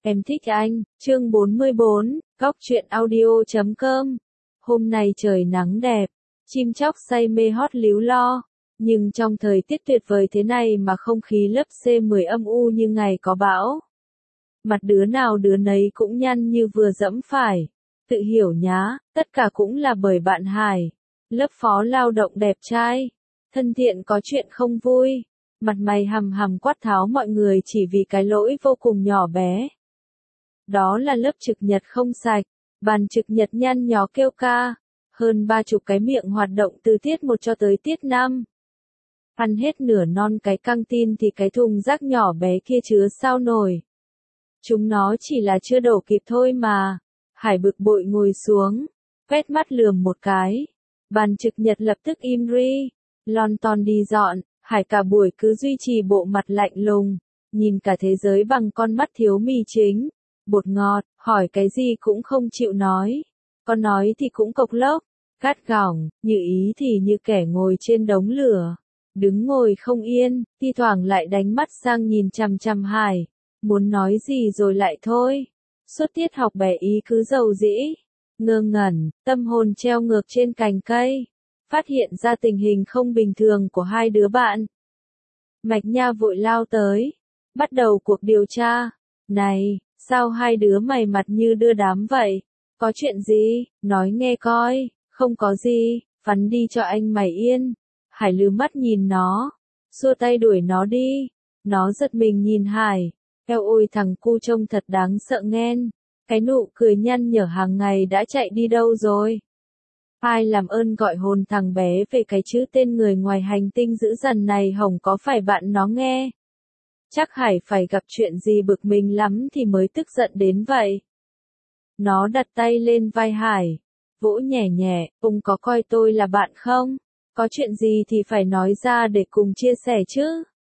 Em thích anh, chương 44, góc truyện audio.com. Hôm nay trời nắng đẹp, chim chóc say mê hót líu lo, nhưng trong thời tiết tuyệt vời thế này mà không khí lớp C10 âm u như ngày có bão. Mặt đứa nào đứa nấy cũng nhăn như vừa dẫm phải. Tự hiểu nhá, tất cả cũng là bởi bạn Hải, lớp phó lao động đẹp trai, thân thiện có chuyện không vui, mặt mày hằm hằm quát tháo mọi người chỉ vì cái lỗi vô cùng nhỏ bé. Đó là lớp trực nhật không sạch, bàn trực nhật nhăn nhó kêu ca, hơn 30 cái miệng hoạt động từ tiết 1 cho tới tiết 5. Ăn hết nửa non cái căng tin thì cái thùng rác nhỏ bé kia chứa sao nổi. Chúng nó chỉ là chưa đổ kịp thôi mà. Hải bực bội ngồi xuống, quét mắt lườm một cái. Bàn trực nhật lập tức im ri, lon ton đi dọn, Hải cả buổi cứ duy trì bộ mặt lạnh lùng, nhìn cả thế giới bằng con mắt thiếu mì chính, bột ngọt, hỏi cái gì cũng không chịu nói. Con nói thì cũng cộc lốc, gắt gỏng, như ý thì như kẻ ngồi trên đống lửa. Đứng ngồi không yên, thi thoảng lại đánh mắt sang nhìn chằm chằm Hải, muốn nói gì rồi lại thôi. Suốt tiết học bé ý cứ dầu dĩ, ngơ ngẩn, tâm hồn treo ngược trên cành cây, phát hiện ra tình hình không bình thường của hai đứa bạn. Mạch Nha vội lao tới, bắt đầu cuộc điều tra. Này, sao hai đứa mày mặt như đưa đám vậy? Có chuyện gì? Nói nghe coi. Không có gì, phắn đi cho anh mày yên. Hải lừ mắt nhìn nó, xua tay đuổi nó đi. Nó giật mình nhìn Hải. Eo ôi thằng cu trông thật đáng sợ nghen. Cái nụ cười nhăn nhở hàng ngày đã chạy đi đâu rồi? Ai làm ơn gọi hồn thằng bé về cái chữ tên người ngoài hành tinh dữ dằn này hổng có phải bạn nó nghe. Chắc Hải phải gặp chuyện gì bực mình lắm thì mới tức giận đến vậy. Nó đặt tay lên vai Hải, vỗ nhẹ nhẹ, ông có coi tôi là bạn không? Có chuyện gì thì phải nói ra để cùng chia sẻ chứ.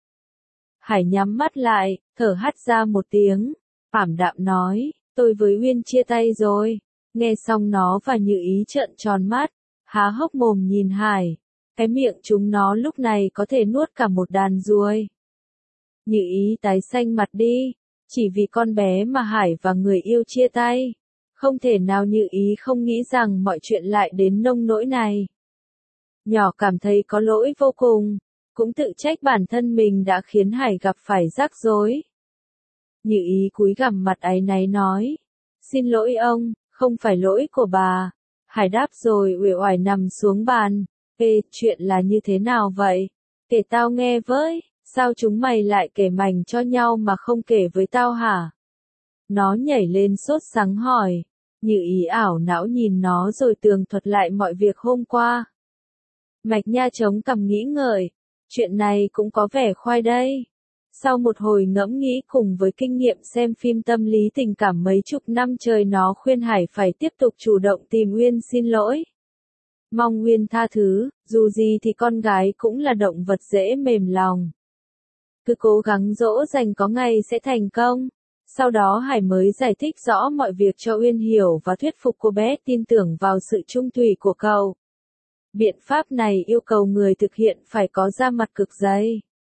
Hải nhắm mắt lại, thở hắt ra một tiếng, ảm đạm nói, tôi với Uyên chia tay rồi. Nghe xong nó và Như Ý trợn tròn mắt, há hốc mồm nhìn Hải. Cái miệng chúng nó lúc này có thể nuốt cả một đàn ruồi. Như Ý tái xanh mặt đi, chỉ vì con bé mà Hải và người yêu chia tay. Không thể nào Như Ý không nghĩ rằng mọi chuyện lại đến nông nỗi này. Nhỏ cảm thấy có lỗi vô cùng, cũng tự trách bản thân mình đã khiến Hải gặp phải rắc rối. Như Ý cúi gằm mặt áy náy nói, xin lỗi ông, không phải lỗi của bà. Hải đáp rồi uể oải nằm xuống bàn. Ê, chuyện là như thế nào vậy? Kể tao nghe với, sao chúng mày lại kể mành cho nhau mà không kể với tao hả? Nó nhảy lên sốt sắng hỏi. Như Ý ảo não nhìn nó rồi tường thuật lại mọi việc hôm qua. Mạch Nha chống cằm nghĩ ngợi, chuyện này cũng có vẻ khoai đây. Sau một hồi ngẫm nghĩ cùng với kinh nghiệm xem phim tâm lý tình cảm mấy chục năm trời, nó khuyên Hải phải tiếp tục chủ động tìm Uyên xin lỗi. Mong Uyên tha thứ, dù gì thì con gái cũng là động vật dễ mềm lòng. Cứ cố gắng dỗ dành có ngày sẽ thành công. Sau đó Hải mới giải thích rõ mọi việc cho Uyên hiểu và thuyết phục cô bé tin tưởng vào sự trung thủy của cậu. Biện pháp này yêu cầu người thực hiện phải có da mặt cực dày,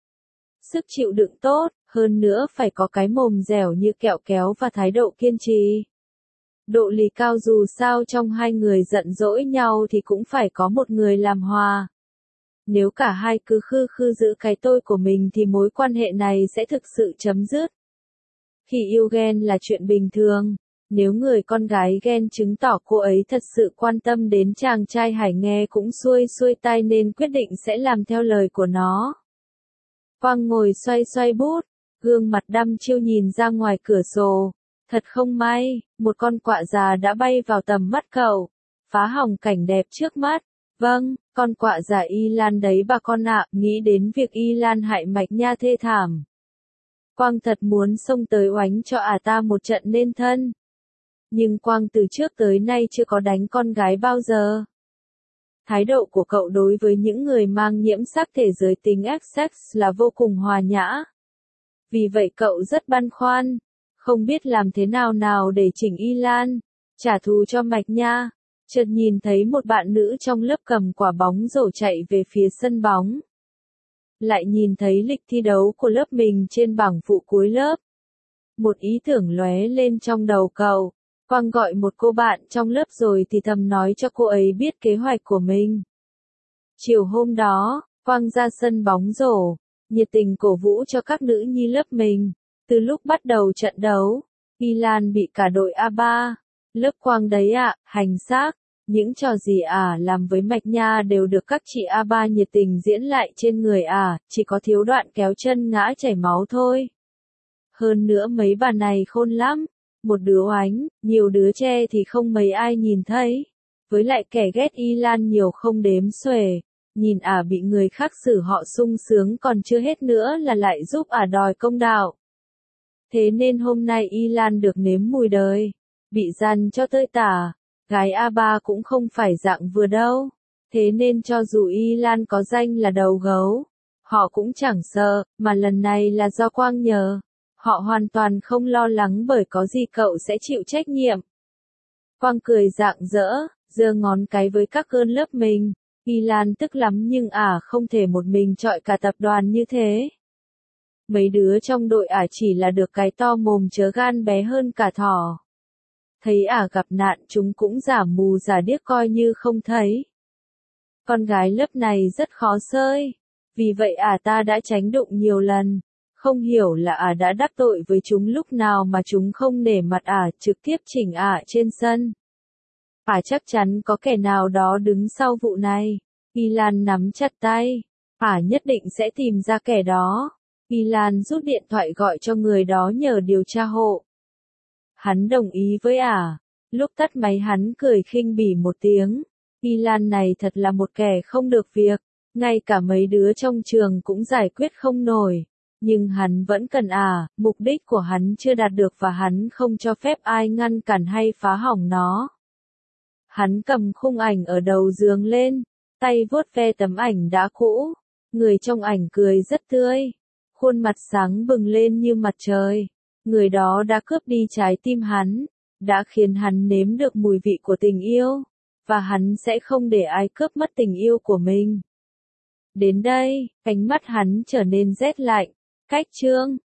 sức chịu đựng tốt, hơn nữa phải có cái mồm dẻo như kẹo kéo và thái độ kiên trì. Độ lì cao, dù sao trong hai người giận dỗi nhau thì cũng phải có một người làm hòa. Nếu cả hai cứ khư khư giữ cái tôi của mình thì mối quan hệ này sẽ thực sự chấm dứt. Khi yêu ghen là chuyện bình thường. Nếu người con gái ghen chứng tỏ cô ấy thật sự quan tâm đến chàng trai, Hải nghe cũng xuôi xuôi tai nên quyết định sẽ làm theo lời của nó. Quang ngồi xoay xoay bút, gương mặt đăm chiêu nhìn ra ngoài cửa sổ. Thật không may, một con quạ già đã bay vào tầm mắt cậu, phá hỏng cảnh đẹp trước mắt. Vâng, con quạ già Y Lan đấy bà con ạ. Nghĩ đến việc Y Lan hại Mạch Nha thê thảm, Quang thật muốn xông tới oánh cho ta một trận nên thân. Nhưng Quang từ trước tới nay chưa có đánh con gái bao giờ. Thái độ của cậu đối với những người mang nhiễm sắc thể giới tính XX là vô cùng hòa nhã. Vì vậy cậu rất băn khoăn, không biết làm thế nào để chỉnh Y Lan, trả thù cho Mạch Nha. Chợt nhìn thấy một bạn nữ trong lớp cầm quả bóng rổ chạy về phía sân bóng. Lại nhìn thấy lịch thi đấu của lớp mình trên bảng phụ cuối lớp. Một ý tưởng lóe lên trong đầu cậu. Quang gọi một cô bạn trong lớp rồi thì thầm nói cho cô ấy biết kế hoạch của mình. Chiều hôm đó, Quang ra sân bóng rổ, nhiệt tình cổ vũ cho các nữ nhi lớp mình. Từ lúc bắt đầu trận đấu, Y Lan bị cả đội A3. Lớp Quang đấy ạ, hành xác. Những trò gì làm với Mạch Nha đều được các chị A3 nhiệt tình diễn lại trên người chỉ có thiếu đoạn kéo chân ngã chảy máu thôi. Hơn nữa mấy bà này khôn lắm. Một đứa oánh, nhiều đứa che thì không mấy ai nhìn thấy. Với lại kẻ ghét Y Lan nhiều không đếm xuể. Nhìn bị người khác xử họ sung sướng còn chưa hết nữa là lại giúp đòi công đạo. Thế nên hôm nay Y Lan được nếm mùi đời. Bị dằn cho tơi tả. Gái A3 cũng không phải dạng vừa đâu. Thế nên cho dù Y Lan có danh là đầu gấu, họ cũng chẳng sợ, mà lần này là do Quang nhờ. Họ hoàn toàn không lo lắng bởi có gì cậu sẽ chịu trách nhiệm. Quang cười rạng rỡ, giơ ngón cái với các cơn lớp mình. Y Lan tức lắm nhưng không thể một mình chọi cả tập đoàn như thế. Mấy đứa trong đội chỉ là được cái to mồm chớ gan bé hơn cả thỏ. Thấy gặp nạn chúng cũng giả mù giả điếc coi như không thấy. Con gái lớp này rất khó xơi. Vì vậy ta đã tránh đụng nhiều lần. Không hiểu là đã đắc tội với chúng lúc nào mà chúng không nể mặt trực tiếp chỉnh trên sân. Chắc chắn có kẻ nào đó đứng sau vụ này. Y Lan nắm chặt tay. Nhất định sẽ tìm ra kẻ đó. Y Lan rút điện thoại gọi cho người đó nhờ điều tra hộ. Hắn đồng ý với Lúc tắt máy hắn cười khinh bỉ một tiếng. Y Lan này thật là một kẻ không được việc. Ngay cả mấy đứa trong trường cũng giải quyết không nổi. Nhưng hắn vẫn cần mục đích của hắn chưa đạt được và hắn không cho phép ai ngăn cản hay phá hỏng nó. Hắn cầm khung ảnh ở đầu giường lên, tay vuốt ve tấm ảnh đã cũ. Người trong ảnh cười rất tươi. Khuôn mặt sáng bừng lên như mặt trời. Người đó đã cướp đi trái tim hắn, đã khiến hắn nếm được mùi vị của tình yêu, và hắn sẽ không để ai cướp mất tình yêu của mình. Đến đây, ánh mắt hắn trở nên rét lạnh. Cách chương